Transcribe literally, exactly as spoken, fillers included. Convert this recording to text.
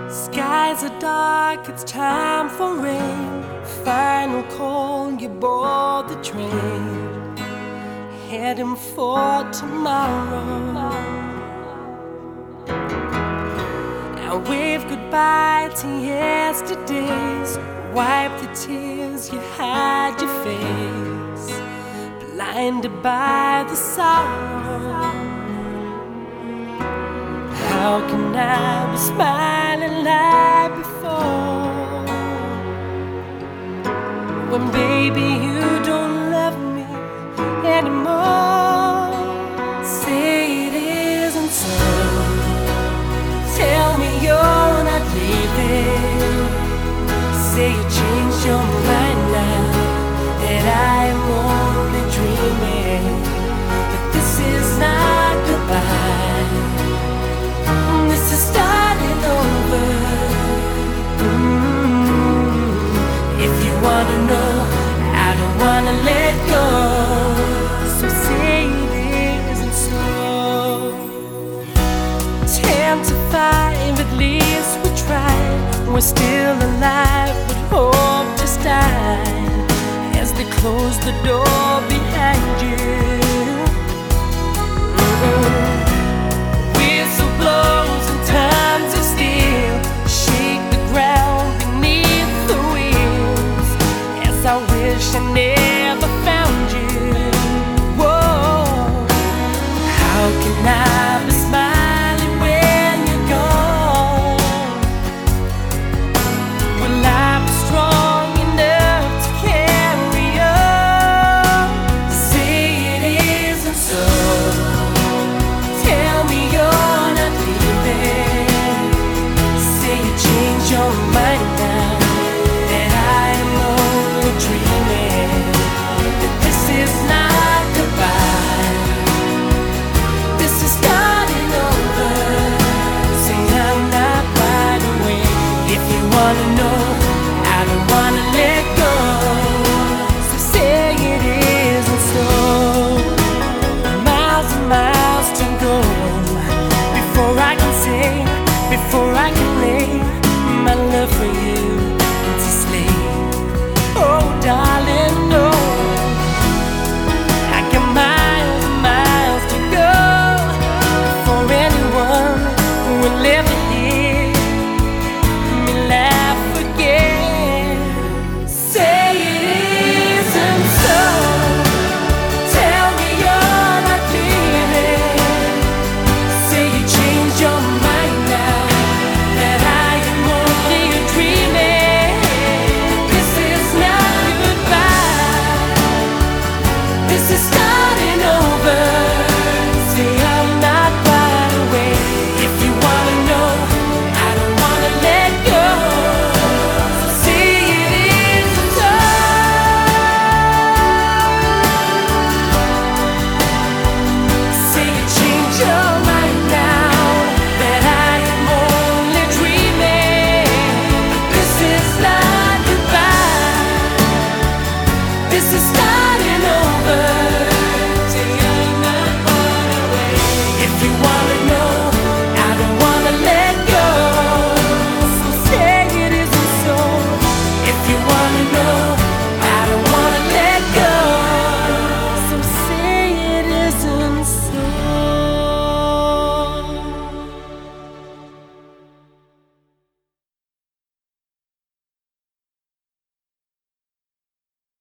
Skies are dark, it's time for rain. Final call, you board the train, heading for tomorrow. And wave goodbye to yesterdays. Wipe the tears, you hide your face, blinded by the sorrow. How can I be smiling like before, when baby you don't love me anymore? Say it isn't so. Tell me you're not leaving. Say you changed your mind now, that I am only dreaming, that this is not goodbye. This is starting over. Mm-hmm. If you wanna know, I don't wanna let go. So say it isn't so. Ten to five, at least we tried. We're still alive, but hope just died as they close the door behind you. Mm-hmm. Whistle blows and times of steel shake the ground beneath the wheels, as I wish I never found you. Whoa, how can I be smiling when you're gone? Will I be strong enough to carry on? Say it isn't so. Tell me you're not leaving. Say you change your mind now, that I am only dreaming, that this is not goodbye. This is starting over. Say I'm not right away. If you wanna know, I don't wanna let go. So say it isn't so. Miles and miles to go before I can say, before I can lay